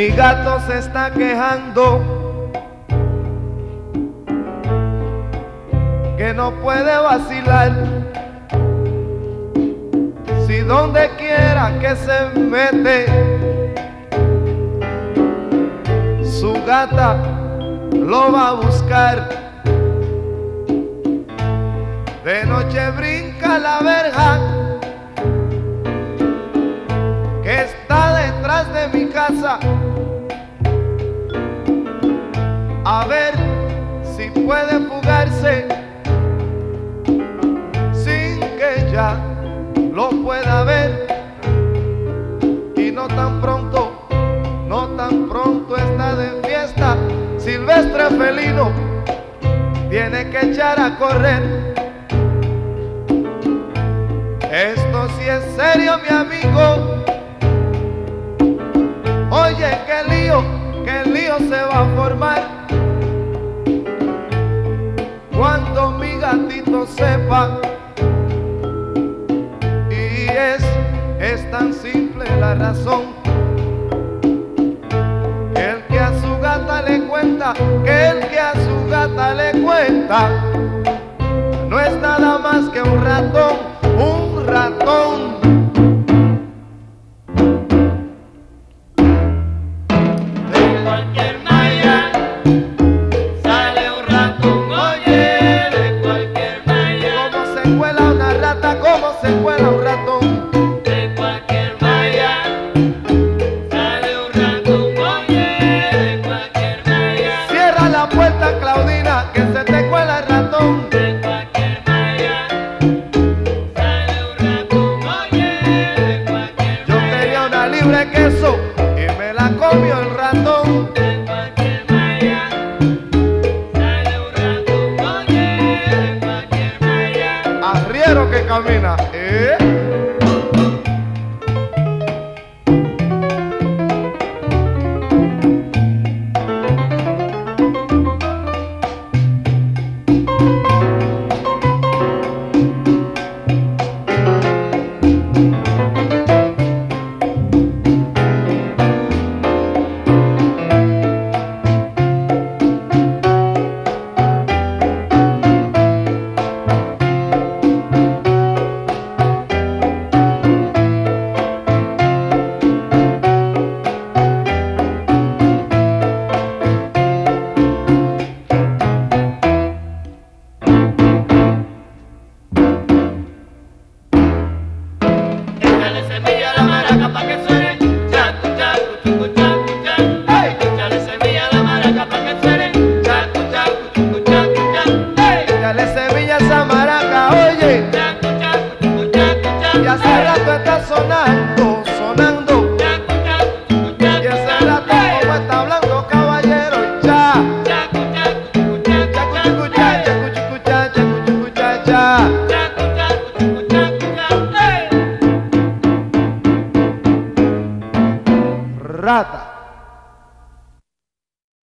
Mi gato se está quejando que no puede vacilar. Si donde quiera que se mete, su gata lo va a buscar. De noche brinca la verja que está detrás de mi casa, a ver si puede fugarse sin que ya lo pueda ver. Y no tan pronto está de fiesta, silvestre felino tiene que echar a correr. Esto sí es serio, mi amigo. Oye, qué lío se va a formar cuando mi gatito sepa. Y es tan simple la razón, que el que a su gata le cuenta, no es nada más que un ratón, un ratón. ¿Cómo se cuela un ratón? De cualquier malla sale un ratón, oye, de cualquier malla. Cierra la puerta, Claudina, que se te cuela el ratón. De cualquier malla sale un ratón, oye, de cualquier malla. Yo tenía una libre queso y me la comió el ratón. De cualquier malla sale un ratón, oye, de cualquier malla. Arriero que camina,